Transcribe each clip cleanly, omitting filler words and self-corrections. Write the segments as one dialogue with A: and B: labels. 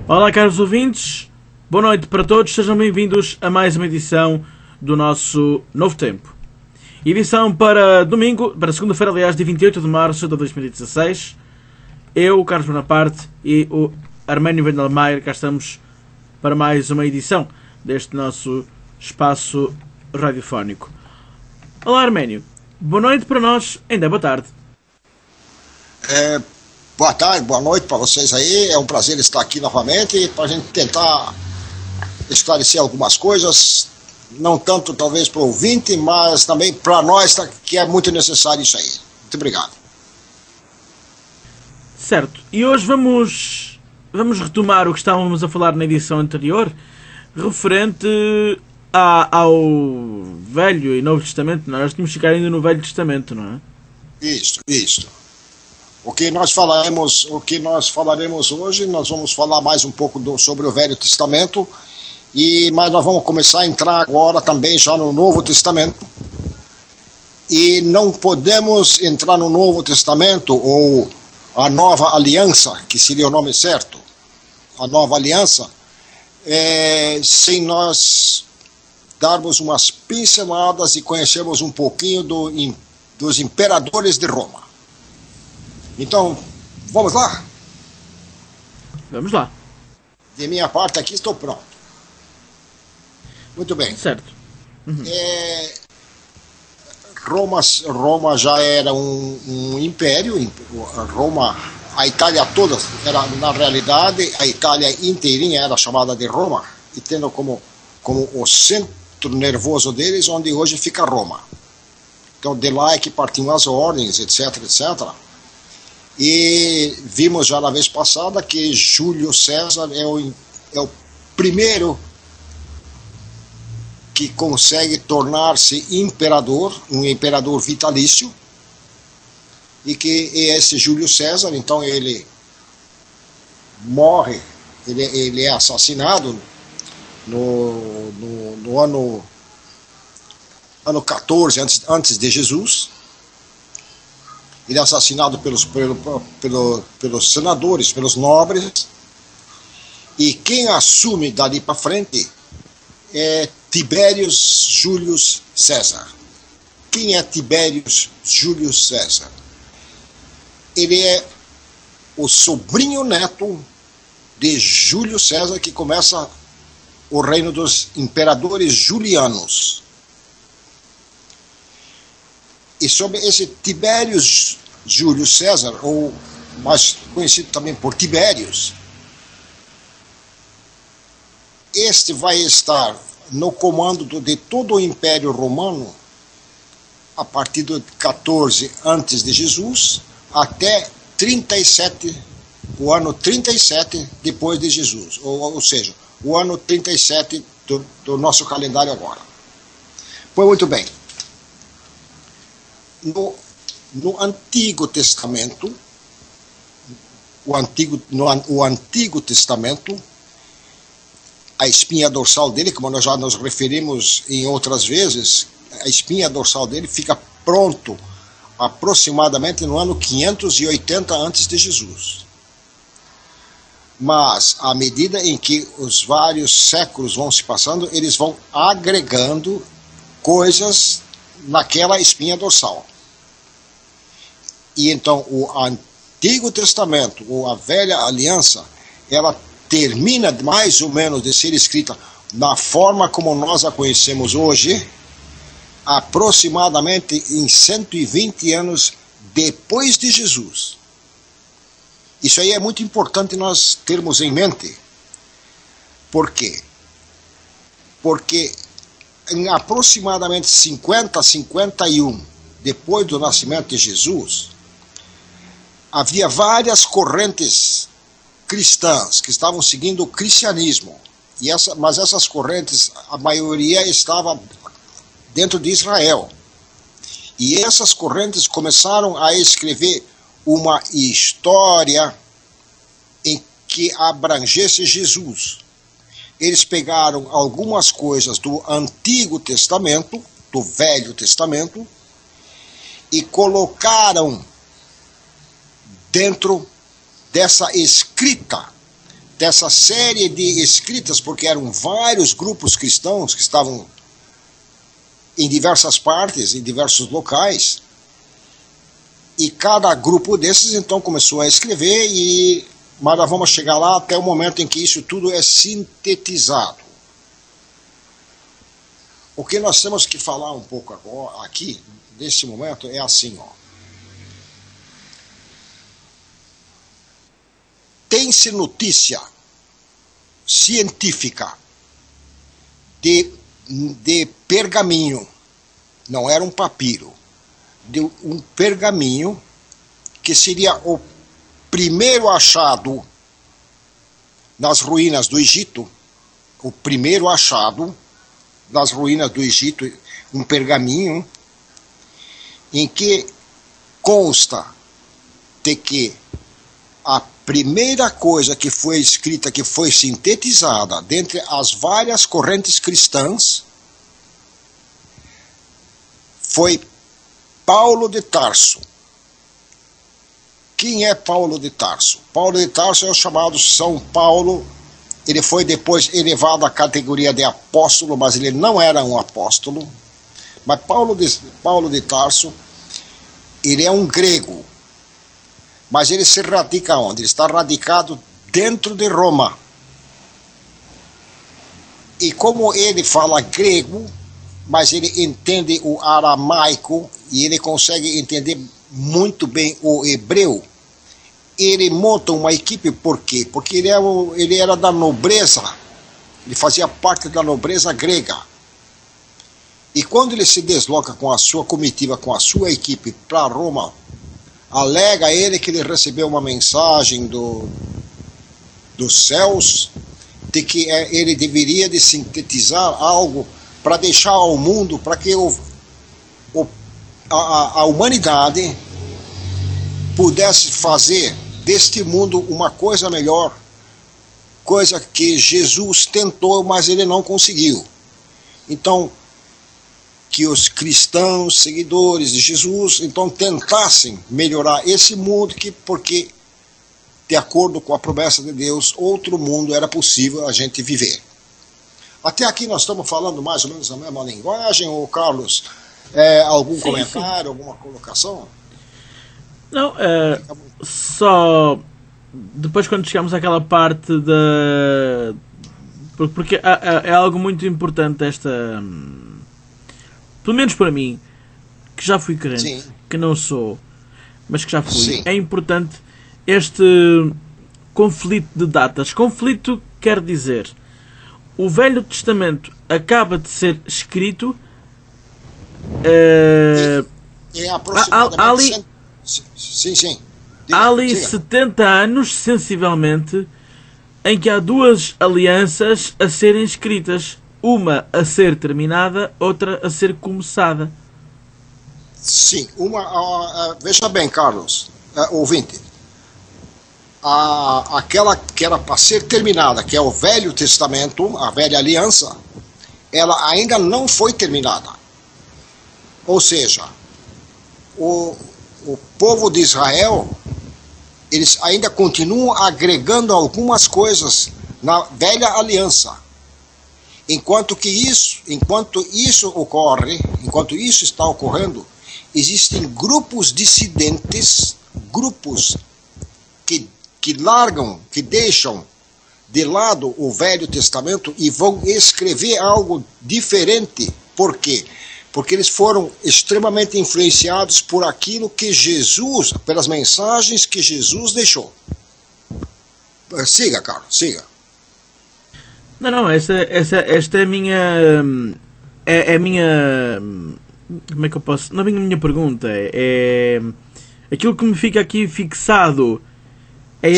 A: Olá, caros ouvintes, boa noite para todos, sejam bem-vindos a mais uma edição do nosso Novo Tempo. Edição para domingo, para segunda-feira, aliás, dia 28 de março de 2016. Eu, o Carlos Bonaparte e o Arménio Vendelmaier, cá estamos para mais uma edição deste nosso espaço radiofónico. Olá, Arménio, boa noite para nós, ainda boa tarde.
B: Boa tarde, boa noite para vocês aí. É um prazer estar aqui novamente para a gente tentar esclarecer algumas coisas, não tanto talvez para o ouvinte, mas também para nós, que é muito necessário isso aí. Muito obrigado.
A: Certo, e hoje vamos retomar o que estávamos a falar na edição anterior, referente ao Velho e Novo Testamento. Nós tínhamos que ficar ainda no Velho Testamento, não é?
B: Isso. O que nós falaremos hoje, nós vamos falar mais um pouco sobre o Velho Testamento, mas nós vamos começar a entrar agora também já no Novo Testamento. E não podemos entrar no Novo Testamento, ou a Nova Aliança, que seria o nome certo, a Nova Aliança, sem nós darmos umas pinceladas e conhecermos um pouquinho dos imperadores de Roma. Então, vamos lá?
A: Vamos lá.
B: De minha parte aqui estou pronto. Muito bem.
A: Certo. Uhum.
B: Roma já era um império. Roma, a Itália toda, na realidade, a Itália inteirinha era chamada de Roma, e tendo como o centro nervoso deles, onde hoje fica Roma. Então, de lá é que partiam as ordens, etc. E vimos já na vez passada que Júlio César é o primeiro que consegue tornar-se imperador, um imperador vitalício, e que esse Júlio César, então ele morre, ele é assassinado no ano 14 antes de Jesus. Ele é assassinado pelos senadores, pelos nobres, e quem assume dali para frente é Tibérius Júlio César. Quem é Tibérius Júlio César? Ele é o sobrinho neto de Júlio César, que começa o reino dos imperadores julianos. E sobre esse Tibérius Júlio César, ou mais conhecido também por Tibérius, este vai estar no comando de todo o Império Romano a partir do 14 antes de Jesus até 37, o ano 37 depois de Jesus, ou seja, o ano 37 do nosso calendário agora. Pois muito bem. No Antigo Testamento, o Antigo Testamento, a espinha dorsal dele, como nós já nos referimos em outras vezes, a espinha dorsal dele fica pronto aproximadamente no ano 580 antes de Jesus. Mas, à medida em que os vários séculos vão se passando, eles vão agregando coisas naquela espinha dorsal. E então o Antigo Testamento, ou a Velha Aliança, ela termina mais ou menos de ser escrita na forma como nós a conhecemos hoje, aproximadamente em 120 anos depois de Jesus. Isso aí é muito importante nós termos em mente. Por quê? Porque em aproximadamente 50, 51, depois do nascimento de Jesus, havia várias correntes cristãs que estavam seguindo o cristianismo. Mas essas correntes, a maioria estava dentro de Israel. E essas correntes começaram a escrever uma história em que abrangesse Jesus. Eles pegaram algumas coisas do Antigo Testamento, do Velho Testamento, e colocaram dentro dessa escrita dessa série de escritas, porque eram vários grupos cristãos que estavam em diversas partes, em diversos locais, e cada grupo desses então começou a escrever, mas nós vamos chegar lá até o momento em que isso tudo é sintetizado. O que nós temos que falar um pouco agora, aqui, nesse momento, é assim, ó. Tem-se notícia científica de pergaminho, não era um papiro, de um pergaminho que seria o primeiro achado nas ruínas do Egito, o primeiro achado das ruínas do Egito, um pergaminho em que consta de que a primeira coisa que foi escrita, que foi sintetizada dentre as várias correntes cristãs, foi Paulo de Tarso. Quem é Paulo de Tarso? Paulo de Tarso é o chamado São Paulo. Ele foi depois elevado à categoria de apóstolo, mas ele não era um apóstolo. Mas Paulo de Tarso, ele é um grego. Mas ele se radica onde? Ele está radicado dentro de Roma. E como ele fala grego, mas ele entende o aramaico e ele consegue entender muito bem o hebreu, ele monta uma equipe. Por quê? Porque ele era da nobreza, ele fazia parte da nobreza grega. E quando ele se desloca com a sua comitiva, com a sua equipe para Roma, alega ele que ele recebeu uma mensagem dos céus de que ele deveria de sintetizar algo para deixar ao mundo, para que a humanidade pudesse fazer deste mundo uma coisa melhor, coisa que Jesus tentou, mas ele não conseguiu. Então, que os cristãos, seguidores de Jesus, então tentassem melhorar esse mundo, porque, de acordo com a promessa de Deus, outro mundo era possível a gente viver. Até aqui nós estamos falando mais ou menos a mesma linguagem, ou Carlos, algum comentário, alguma colocação?
A: Não, só depois quando chegamos àquela parte da... Porque é algo muito importante esta... Pelo menos para mim, que já fui crente, sim, que não sou, mas que já fui, sim, é importante este conflito de datas. Conflito quer dizer, o Velho Testamento acaba de ser escrito
B: aproximadamente sim.
A: Há ali 70 anos, sensivelmente, em que há duas alianças a serem escritas. Uma a ser terminada, outra a ser começada.
B: Sim, veja bem, Carlos, ouvinte, aquela que era para ser terminada, que é o Velho Testamento, a Velha Aliança, ela ainda não foi terminada. Ou seja, o povo de Israel, eles ainda continuam agregando algumas coisas na Velha Aliança. Enquanto isso ocorre, enquanto isso está ocorrendo, existem grupos dissidentes, grupos que largam, que deixam de lado o Velho Testamento e vão escrever algo diferente. Por quê? Porque eles foram extremamente influenciados por aquilo que Jesus, pelas mensagens que Jesus deixou. Siga, Carlos, siga.
A: Não, esta é a minha... É a minha... Como é que eu posso... Não é a minha pergunta. É aquilo que me fica aqui fixado. É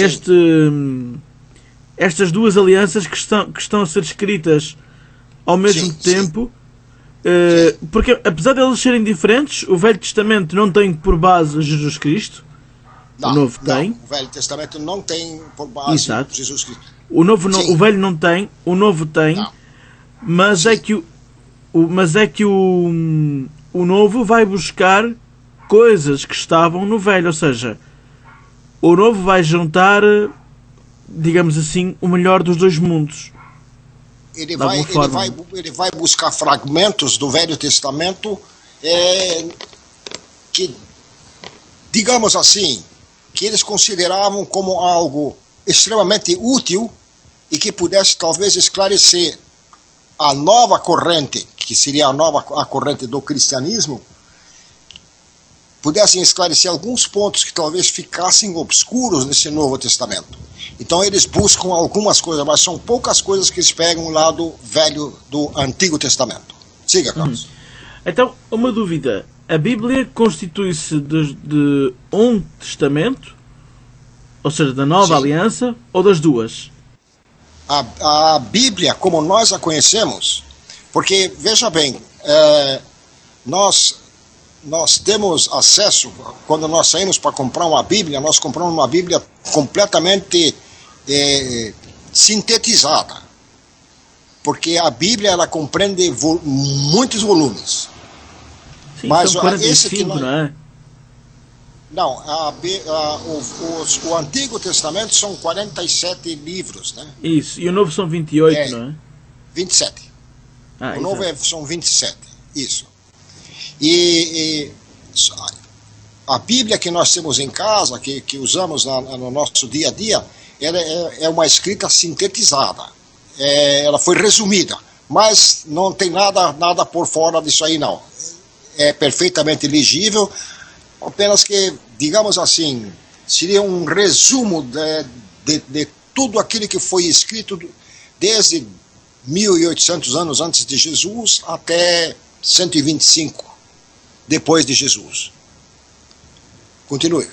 A: estas duas alianças que estão a ser escritas ao mesmo tempo. Porque, apesar de eles serem diferentes, o Velho Testamento não tem por base Jesus Cristo. O Novo tem.
B: O Velho Testamento não tem por base Jesus Cristo.
A: O Velho não tem, o Novo tem, não. Mas é que o Novo vai buscar coisas que estavam no Velho, ou seja, o Novo vai juntar digamos assim, o melhor dos dois mundos.
B: Ele vai buscar fragmentos do Velho Testamento que, digamos assim, que eles consideravam como algo extremamente útil e que pudesse talvez esclarecer a nova corrente, que seria a corrente do cristianismo, pudessem esclarecer alguns pontos que talvez ficassem obscuros nesse Novo Testamento. Então eles buscam algumas coisas, mas são poucas coisas que eles pegam lá do Antigo Testamento. Siga, Carlos.
A: Então, uma dúvida. A Bíblia constitui-se de um testamento, ou seja, da Nova Aliança, ou das duas?
B: A Bíblia, como nós a conhecemos, porque, veja bem, nós temos acesso, quando nós saímos para comprar uma Bíblia, nós compramos uma Bíblia completamente sintetizada, porque a Bíblia ela compreende muitos volumes.
A: Sim, mas são 45, não é?
B: Não, o Antigo Testamento são 47 livros, né?
A: Isso, e o Novo são 28, não é?
B: 27. O Novo são 27, isso. E a Bíblia que nós temos em casa, que usamos no nosso dia a dia, ela é uma escrita sintetizada. Ela foi resumida, mas não tem nada por fora disso aí, não. É perfeitamente legível, apenas que, digamos assim, seria um resumo de tudo aquilo que foi escrito desde 1800 anos antes de Jesus até 125 depois de Jesus. Continue.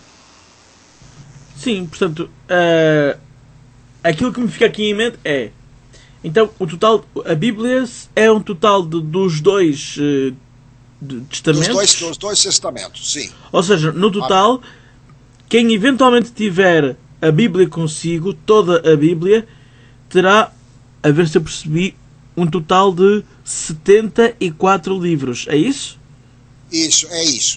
A: Sim, portanto, aquilo que me fica aqui em mente é, então, a Bíblia é um total dos dois testamentos?
B: Dos dois testamentos, sim.
A: Ou seja, no total, quem eventualmente tiver a Bíblia consigo, toda a Bíblia, terá, a ver se eu percebi, um total de 74 livros. É isso?
B: Isso.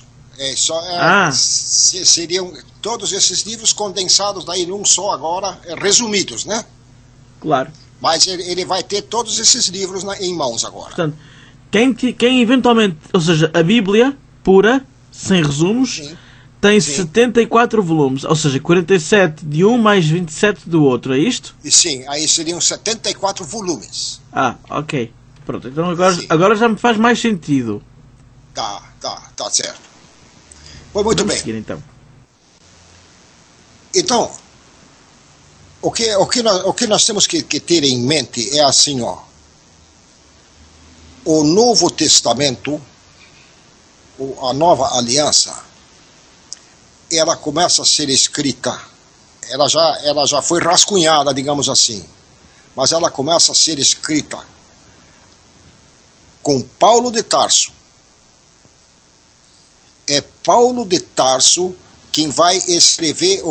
B: Seriam todos esses livros condensados daí num só agora, resumidos, né?
A: Claro.
B: Mas ele vai ter todos esses livros em mãos agora.
A: Portanto, quem eventualmente, ou seja, a Bíblia pura, sem resumos, sim, tem 74 volumes, ou seja, 47 de um mais 27 do outro, é isto?
B: Sim, aí seriam 74 volumes.
A: Ok. Pronto, então agora já me faz mais sentido.
B: Tá certo. Foi muito bem.
A: Seguir, então.
B: Então, o que nós temos que ter em mente é assim, ó. O Novo Testamento, a Nova Aliança, ela começa a ser escrita, ela já foi rascunhada, digamos assim, mas ela começa a ser escrita com Paulo de Tarso. É Paulo de Tarso quem vai escrever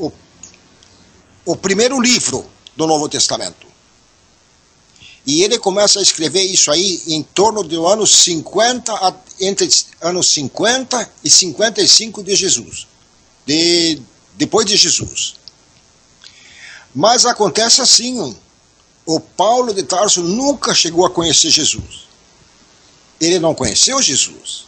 B: o primeiro livro do Novo Testamento. E ele começa a escrever isso aí em torno do ano 50, entre anos 50 e 55 de Jesus. Depois de Jesus. Mas acontece assim, o Paulo de Tarso nunca chegou a conhecer Jesus. Ele não conheceu Jesus.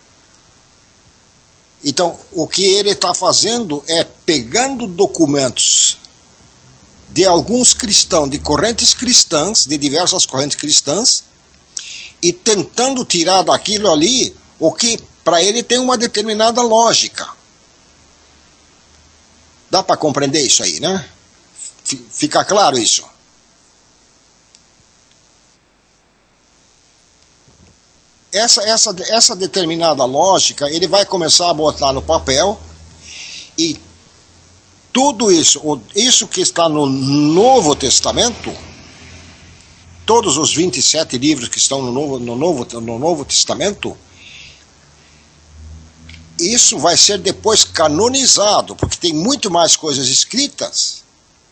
B: Então, o que ele está fazendo é pegando documentos de alguns cristãos, de correntes cristãs, de diversas correntes cristãs, e tentando tirar daquilo ali o que para ele tem uma determinada lógica. Dá para compreender isso aí, né? Fica claro isso? Essa determinada lógica, ele vai começar a botar no papel, e tudo isso que está no Novo Testamento, todos os 27 livros que estão no Novo Testamento, isso vai ser depois canonizado, porque tem muito mais coisas escritas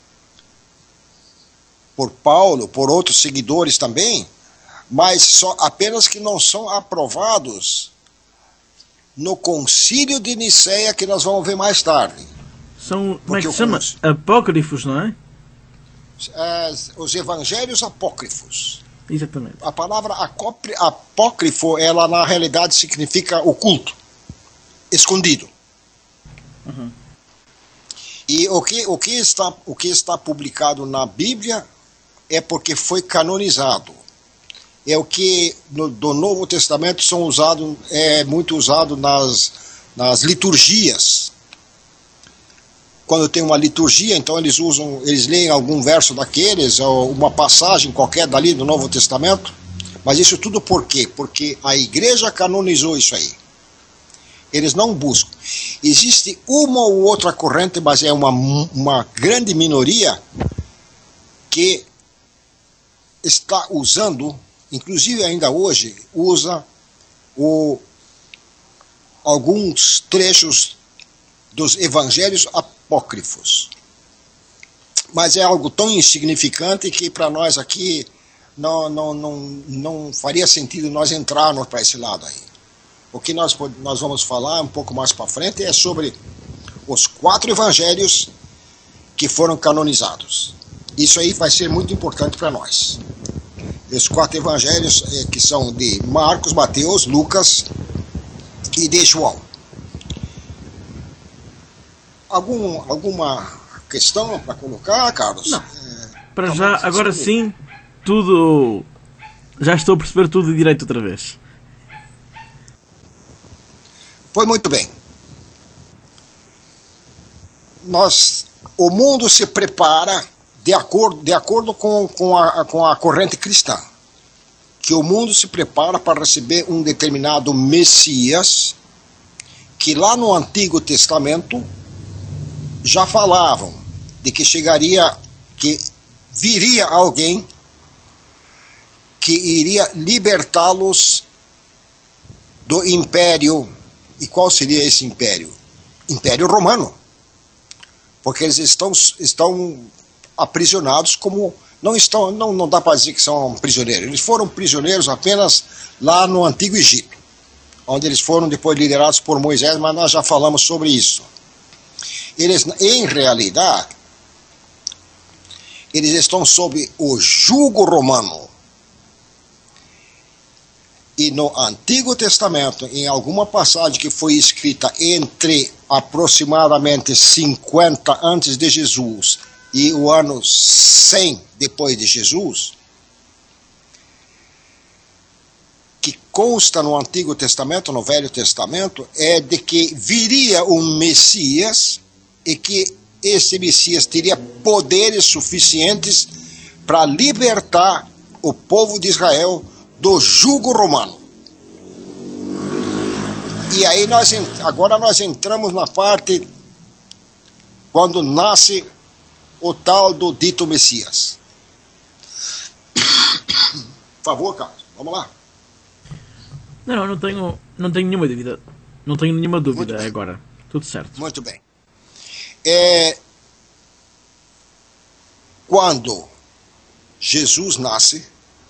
B: por Paulo, por outros seguidores também, mas apenas que não são aprovados no Concílio de Nicéia, que nós vamos ver mais tarde.
A: São, como é que se chama? Apócrifos, não é?
B: Os evangelhos apócrifos.
A: Exatamente.
B: A palavra apócrifo, ela na realidade significa oculto, escondido.
A: Uhum.
B: E o que está publicado na Bíblia é porque foi canonizado. É o que do Novo Testamento é muito usado nas liturgias. Quando tem uma liturgia, então eles leem algum verso daqueles, ou uma passagem qualquer dali do Novo Testamento. Mas isso tudo por quê? Porque a igreja canonizou isso aí. Eles não buscam. Existe uma ou outra corrente, mas é uma grande minoria que está usando, inclusive ainda hoje, usa alguns trechos dos evangelhos apócrifos. Mas é algo tão insignificante que para nós aqui não faria sentido nós entrarmos para esse lado aí. O que nós vamos falar um pouco mais para frente é sobre os 4 evangelhos que foram canonizados. Isso aí vai ser muito importante para nós. Os 4 evangelhos que são de Marcos, Mateus, Lucas e de João. Alguma questão para colocar, Carlos?
A: Não. Para já, agora sim, tudo... Já estou a perceber tudo direito outra vez.
B: Pois muito bem. O mundo se prepara de acordo com a corrente cristã, que o mundo se prepara para receber um determinado Messias, que lá no Antigo Testamento já falavam de que viria alguém que iria libertá-los do império. E qual seria esse império? Império Romano. Porque eles estão aprisionados como... Não dá para dizer que são prisioneiros. Eles foram prisioneiros apenas lá no Antigo Egito, onde eles foram depois liderados por Moisés, mas nós já falamos sobre isso. Eles, em realidade, eles estão sob o jugo romano. E no Antigo Testamento, em alguma passagem que foi escrita entre aproximadamente 50 antes de Jesus e o ano 100 depois de Jesus, que consta no Antigo Testamento, no Velho Testamento, é de que viria um Messias e que esse Messias teria poderes suficientes para libertar o povo de Israel do jugo romano. E aí agora nós entramos na parte quando nasce o tal do dito Messias. Por favor, Carlos, vamos lá.
A: Não tenho nenhuma dúvida. Não tenho nenhuma dúvida agora. Tudo certo.
B: Muito bem. Quando Jesus nasce,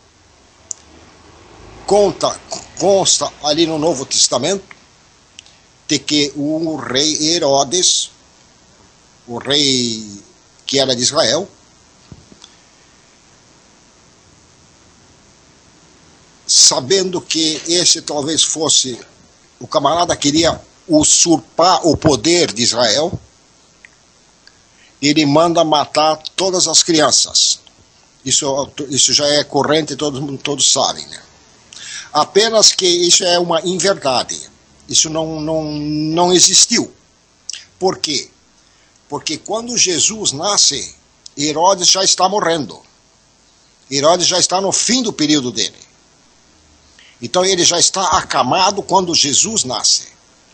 B: consta ali no Novo Testamento de que o rei Herodes, o rei que era de Israel, sabendo que esse talvez fosse o camarada queria usurpar o poder de Israel, ele manda matar todas as crianças. Isso já é corrente, todos sabem, né? Apenas que isso é uma inverdade. Isso não existiu. Por quê? Porque quando Jesus nasce, Herodes já está morrendo. Herodes já está no fim do período dele. Então ele já está acamado quando Jesus nasce.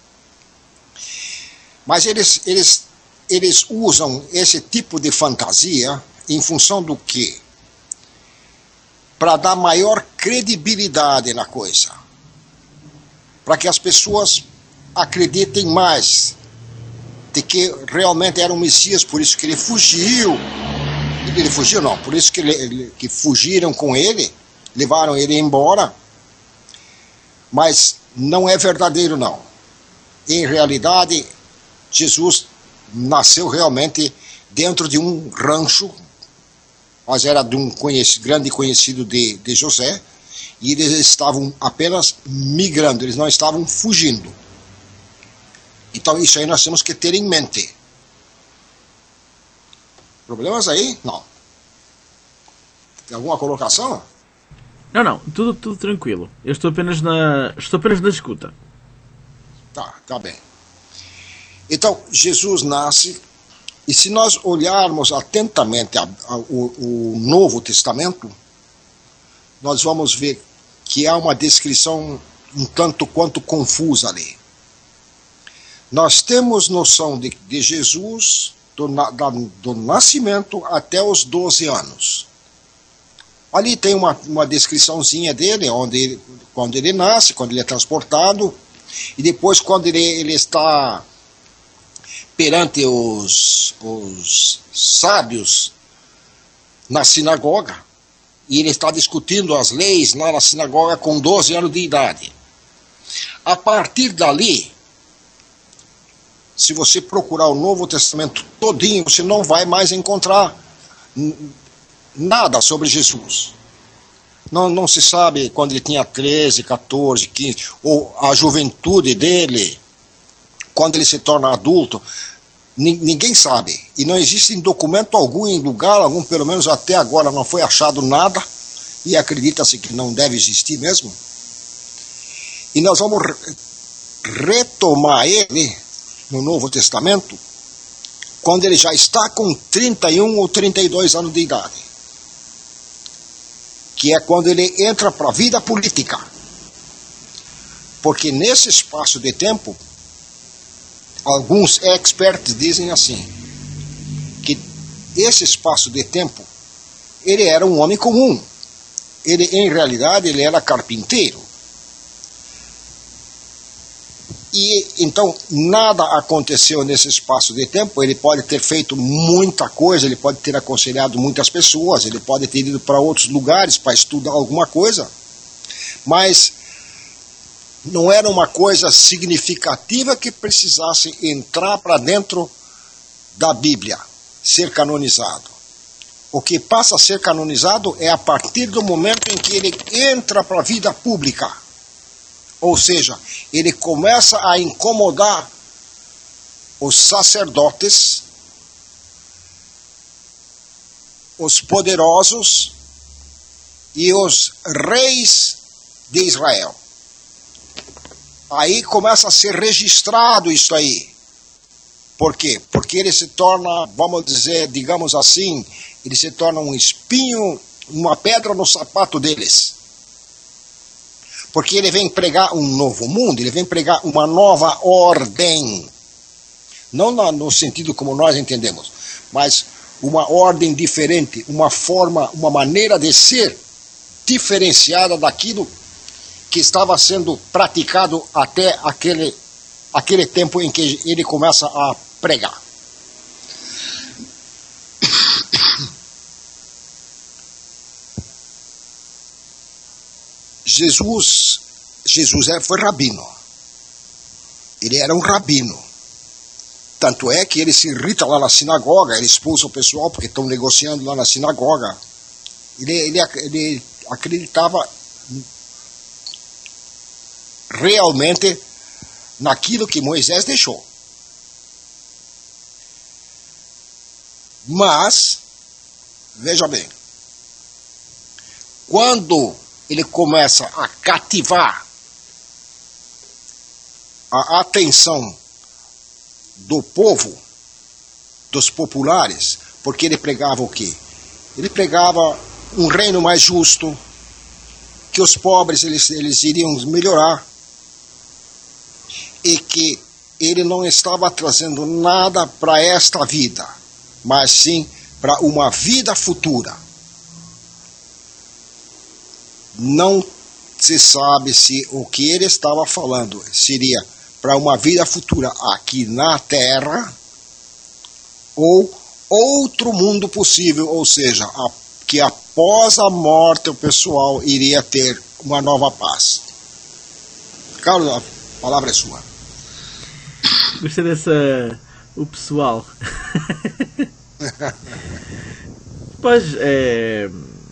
B: Mas eles usam esse tipo de fantasia em função do quê? Para dar maior credibilidade na coisa. Para que as pessoas acreditem mais de que realmente era um Messias, por isso que ele fugiu. Ele fugiu não, por isso que fugiram com ele, levaram ele embora. Mas não é verdadeiro não. Em realidade, Jesus nasceu realmente dentro de um rancho, mas era de um grande conhecido de José, e eles estavam apenas migrando, eles não estavam fugindo. Então isso aí nós temos que ter em mente. Problemas aí? Não. Tem alguma colocação?
A: Não, tudo tranquilo. Eu estou apenas na escuta.
B: Tá bem. Então, Jesus nasce, e se nós olharmos atentamente o Novo Testamento, nós vamos ver que há uma descrição um tanto quanto confusa ali. Nós temos noção de Jesus do nascimento até os 12 anos. Ali tem uma descriçãozinha dele, quando ele nasce, quando ele é transportado, e depois quando ele está perante os sábios na sinagoga, e ele está discutindo as leis lá na sinagoga com 12 anos de idade. A partir dali, se você procurar o Novo Testamento todinho, você não vai mais encontrar nada sobre Jesus. Não se sabe quando ele tinha 13, 14, 15, ou a juventude dele, quando ele se torna adulto. Ninguém sabe. E não existe em documento algum, em lugar algum, pelo menos até agora não foi achado nada, e acredita-se que não deve existir mesmo. E nós vamos retomar ele no Novo Testamento quando ele já está com 31 ou 32 anos de idade, que é quando ele entra para a vida política. Porque nesse espaço de tempo, alguns experts dizem assim, que esse espaço de tempo, ele era um homem comum. Em realidade, ele era carpinteiro. E então nada aconteceu nesse espaço de tempo. Ele pode ter feito muita coisa, ele pode ter aconselhado muitas pessoas, ele pode ter ido para outros lugares para estudar alguma coisa, mas não era uma coisa significativa que precisasse entrar para dentro da Bíblia, ser canonizado. O que passa a ser canonizado é a partir do momento em que ele entra para a vida pública. Ou seja, ele começa a incomodar os sacerdotes, os poderosos e os reis de Israel. Aí começa a ser registrado isso aí. Por quê? Porque ele se torna, vamos dizer, digamos assim, ele se torna um espinho, uma pedra no sapato deles. Porque ele vem pregar um novo mundo, ele vem pregar uma nova ordem. Não no sentido como nós entendemos, mas uma ordem diferente, uma forma, uma maneira de ser diferenciada daquilo que estava sendo praticado até aquele tempo em que ele começa a pregar. Jesus foi rabino. Ele era um rabino. Tanto é que ele se irrita lá na sinagoga, ele expulsa o pessoal porque estão negociando lá na sinagoga. Ele acreditava realmente naquilo que Moisés deixou. Mas, veja bem, quando ele começa a cativar a atenção do povo, dos populares, porque ele pregava o quê? Ele pregava um reino mais justo, que os pobres eles iriam melhorar, e que ele não estava trazendo nada para esta vida, mas sim para uma vida futura. Não se sabe se o que ele estava falando seria para uma vida futura aqui na Terra ou outro mundo possível, ou seja, que após a morte o pessoal iria ter uma nova paz. Carlos, a palavra é sua.
A: Gostei o pessoal. Pois é.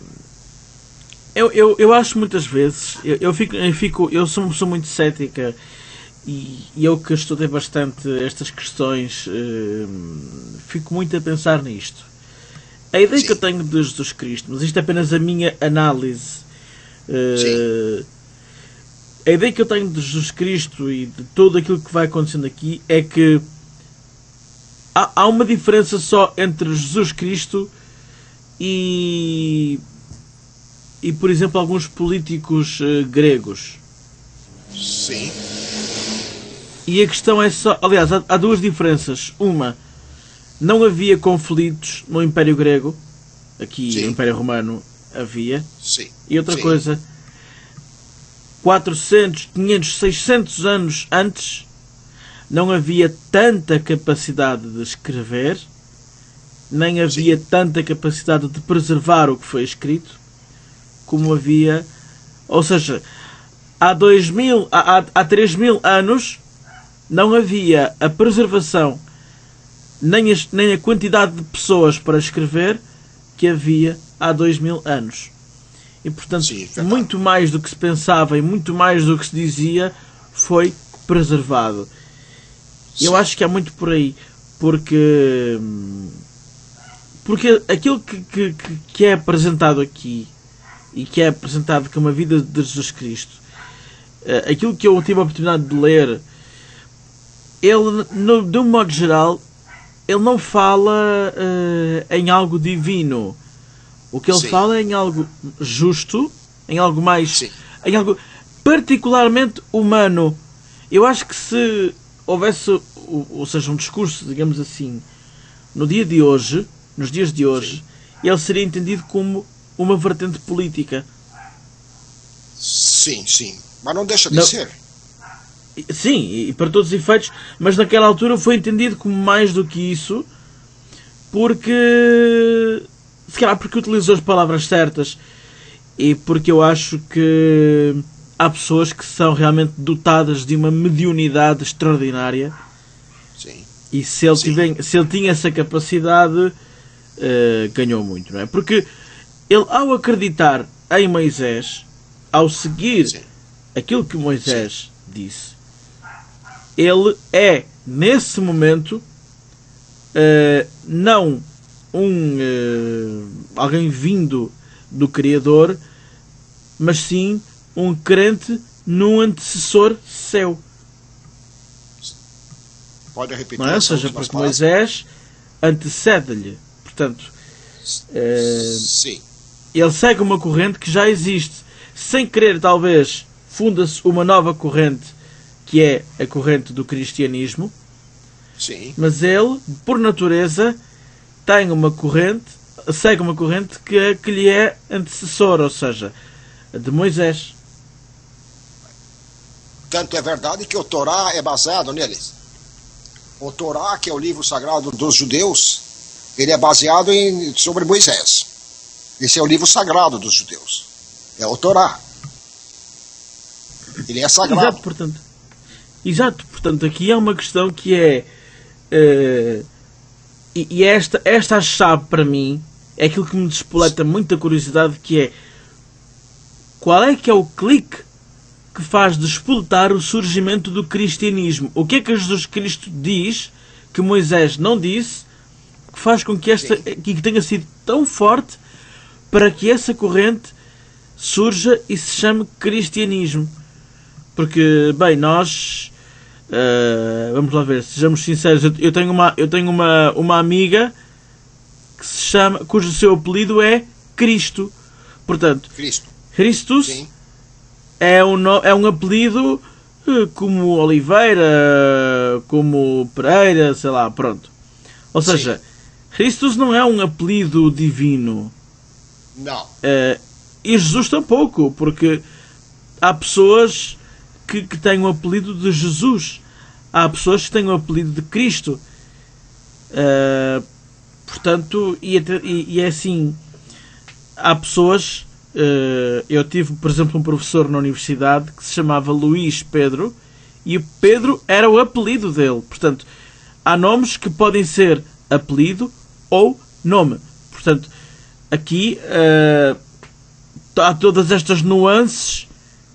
A: Eu acho muitas vezes, eu sou uma pessoa muito cética e eu que estudei bastante estas questões, fico muito a pensar nisto. A ideia que eu tenho de Jesus Cristo, mas isto é apenas a minha análise, a ideia que eu tenho de Jesus Cristo e de tudo aquilo que vai acontecendo aqui é que há uma diferença só entre Jesus Cristo e por exemplo, alguns políticos gregos.
B: Sim.
A: E a questão é só... Aliás, há duas diferenças. Uma, não havia conflitos no Império Grego. Aqui, no Império Romano, havia.
B: Sim.
A: E outra coisa, 400, 500, 600 anos antes, não havia tanta capacidade de escrever, nem havia tanta capacidade de preservar o que foi escrito, como havia, ou seja, há 3.000 anos não havia a preservação nem a quantidade de pessoas para escrever que havia há 2.000 anos. E portanto, muito mais do que se pensava e muito mais do que se dizia foi preservado. Eu acho que há muito por aí, porque aquilo que é apresentado aqui e que é apresentado como a vida de Jesus Cristo, aquilo que eu tive a oportunidade de ler, ele, de um modo geral, ele não fala em algo divino. O que ele fala é em algo justo, em algo mais... em algo particularmente humano. Eu acho que se houvesse, ou seja, um discurso, digamos assim, nos dias de hoje, ele seria entendido como uma vertente política.
B: Sim. Mas não deixa de ser.
A: Sim, e para todos os efeitos, mas naquela altura foi entendido como mais do que isso, porque... se calhar porque utilizou as palavras certas e porque eu acho que há pessoas que são realmente dotadas de uma mediunidade extraordinária.
B: Sim.
A: E se ele tinha essa capacidade, ganhou muito, não é? Porque ele, ao acreditar em Moisés, ao seguir aquilo que Moisés disse, ele é, nesse momento, não alguém vindo do Criador, mas sim um crente num antecessor seu.
B: Pode repetir?
A: Não é? Ou seja, porque Moisés antecede-lhe. Portanto, ele segue uma corrente que já existe. Sem querer, talvez, funda-se uma nova corrente, que é a corrente do cristianismo.
B: Sim.
A: Mas ele, por natureza, segue uma corrente que lhe é antecessora, ou seja, a de Moisés.
B: Tanto é verdade que o Torá é baseado neles. O Torá, que é o livro sagrado dos judeus, ele é baseado sobre Moisés. Esse é o livro sagrado dos judeus. É o Torá. Ele é sagrado.
A: Exato, portanto, aqui há uma questão que é... e esta a chave para mim, é aquilo que me despoleta muita curiosidade, que é... qual é que é o clique que faz despoletar o surgimento do cristianismo? O que é que Jesus Cristo diz que Moisés não disse, que faz com que que tenha sido tão forte para que essa corrente surja e se chame cristianismo? Porque, bem, nós... vamos lá ver, sejamos sinceros, eu tenho uma amiga que se chama, cujo seu apelido é Cristo. Portanto, Christus é um apelido como Oliveira, como Pereira, sei lá, pronto. Ou seja, Christus não é um apelido divino.
B: Não.
A: E Jesus tampouco, porque há pessoas que têm o apelido de Jesus. Há pessoas que têm o apelido de Cristo. Portanto, e é assim, há pessoas... eu tive, por exemplo, um professor na universidade que se chamava Luís Pedro, e o Pedro era o apelido dele. Portanto, há nomes que podem ser apelido ou nome. Portanto, aqui há todas estas nuances,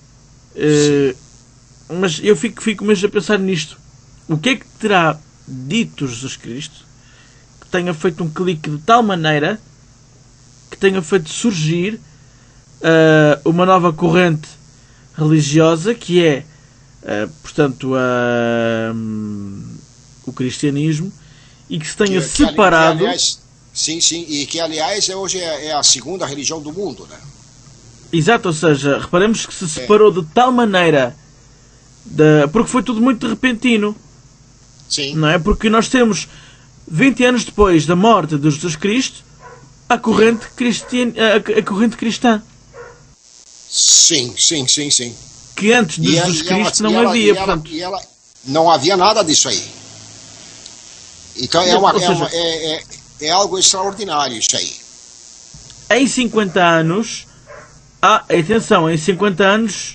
A: mas eu fico mesmo a pensar nisto. O que é que terá dito Jesus Cristo que tenha feito um clique de tal maneira que tenha feito surgir uma nova corrente religiosa que é, portanto, o cristianismo, e que se tenha separado...
B: Que, aliás, sim, e que aliás hoje é a segunda religião do mundo, né?
A: Exato, ou seja, reparemos que se separou de tal maneira, porque foi tudo muito repentino.
B: Sim.
A: Não é? Porque nós temos 20 anos depois da morte de Jesus Cristo a corrente cristã.
B: Sim.
A: Que antes de Jesus Cristo não havia. Portanto,
B: não havia nada disso aí. Então é algo extraordinário isso aí.
A: Em 50 anos, atenção, em 50 anos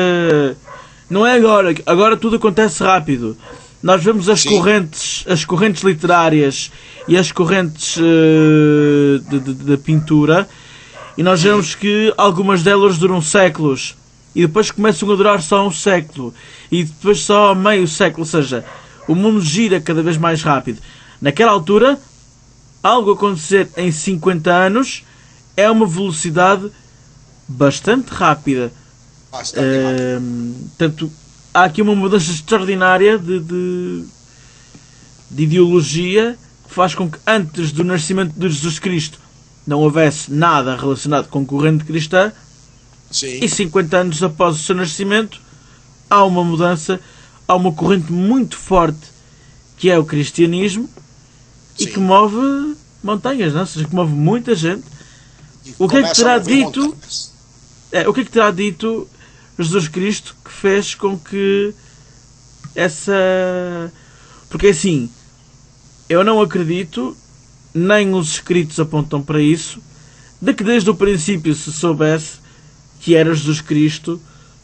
A: não é agora tudo acontece rápido. Nós vemos as correntes literárias e as correntes de pintura, e nós vemos que algumas delas duram séculos e depois começam a durar só um século e depois só meio século, ou seja, o mundo gira cada vez mais rápido. Naquela altura, algo acontecer em 50 anos é uma velocidade bastante rápida. Portanto, há aqui uma mudança extraordinária de ideologia que faz com que antes do nascimento de Jesus Cristo não houvesse nada relacionado com corrente cristã.
B: Sim.
A: E 50 anos após o seu nascimento há uma mudança, há uma corrente muito forte que é o cristianismo. Sim. E que move montanhas, não? Ou seja, que move muita gente. O que é que terá dito? O que é que terá dito Jesus Cristo que fez com que essa... Porque assim, eu não acredito, nem os escritos apontam para isso, de que desde o princípio se soubesse que era Jesus Cristo,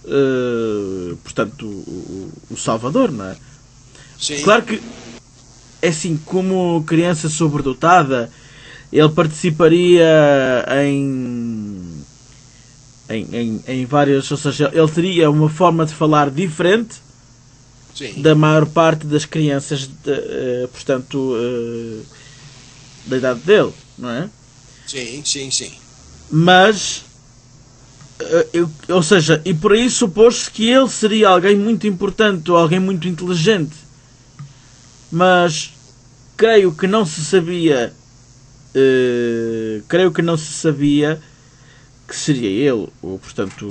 A: portanto, o Salvador, não é?
B: Sim.
A: Claro que, é assim, como criança sobredotada, ele participaria em várias, ou seja, ele teria uma forma de falar diferente.
B: Sim.
A: Da maior parte das crianças, portanto, da idade dele, não é?
B: Sim.
A: Mas, ou seja, e por aí supôs-se que ele seria alguém muito importante, ou alguém muito inteligente. Mas creio que não se sabia que seria ele, ou portanto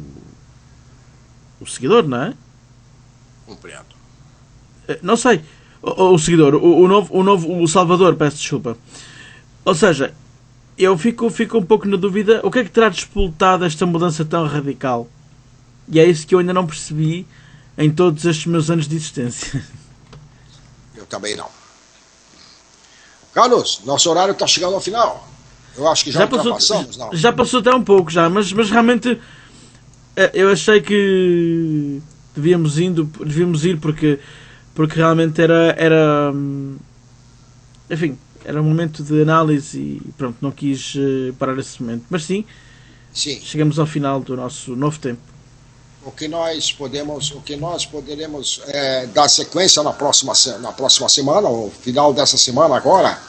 A: o seguidor, não é?
B: Compreendo.
A: Não sei, o seguidor, o Salvador, peço desculpa. Ou seja, eu fico um pouco na dúvida, o que é que terá despoltado esta mudança tão radical? E é isso que eu ainda não percebi em todos estes meus anos de existência.
B: Eu também não. Carlos, nosso horário está chegando ao final. Eu acho que já ultrapassamos, não?
A: Já passou até um pouco, mas realmente eu achei que devíamos ir porque realmente era enfim, era um momento de análise e pronto, não quis parar esse momento. Mas sim, chegamos ao final do nosso novo tempo.
B: O que nós poderemos dar sequência na próxima semana, ou final dessa semana agora,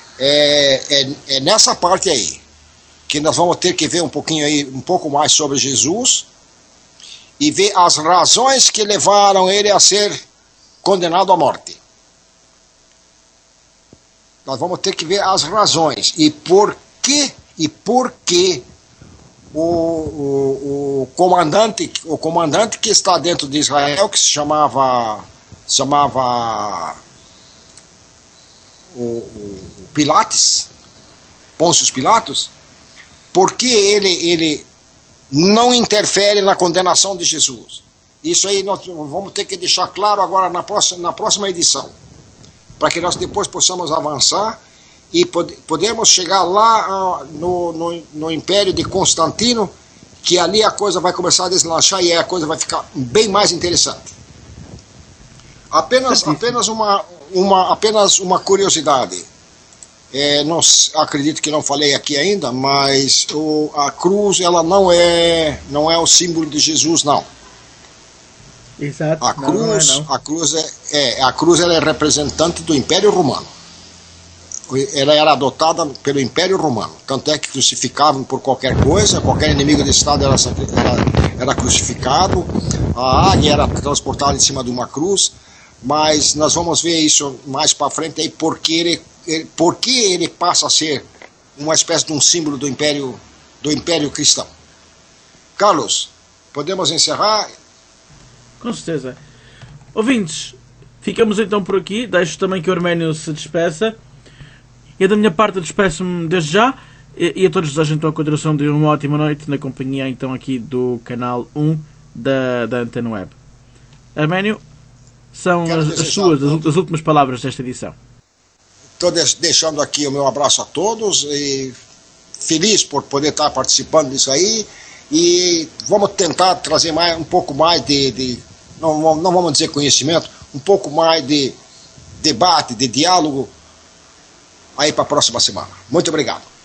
B: é nessa parte aí, que nós vamos ter que ver um pouco mais sobre Jesus e ver as razões que levaram ele a ser condenado à morte. Nós vamos ter que ver as razões e por que o comandante que está dentro de Israel, que se chamava o Pilates, Pôncio Pilatos, por que ele não interfere na condenação de Jesus? Isso aí nós vamos ter que deixar claro agora na próxima edição, para que nós depois possamos avançar e podemos chegar lá no Império de Constantino, que ali a coisa vai começar a deslanchar e a coisa vai ficar bem mais interessante. Apenas apenas uma curiosidade. Não, acredito que não falei aqui ainda, mas a cruz ela não é o símbolo de Jesus, não.
A: Exato.
B: A cruz ela é representante do Império Romano. Ela era adotada pelo Império Romano. Tanto é que crucificavam por qualquer coisa, qualquer inimigo de Estado era crucificado, a águia era transportada em cima de uma cruz, mas nós vamos ver isso mais para frente aí, porque ele passa a ser uma espécie de um símbolo do Império Cristão. Carlos, podemos encerrar?
A: Com certeza. Ouvintes, ficamos então por aqui. Deixo também que o Arménio se despeça. E da minha parte despeço-me desde já. E a todos desejo então a continuação de uma ótima noite na companhia então aqui do canal 1 da Antena Web. Arménio, são as últimas palavras desta edição.
B: Estou deixando aqui o meu abraço a todos e feliz por poder estar participando disso aí. E vamos tentar trazer um pouco mais não vamos dizer conhecimento, um pouco mais de debate, de diálogo aí para a próxima semana. Muito obrigado.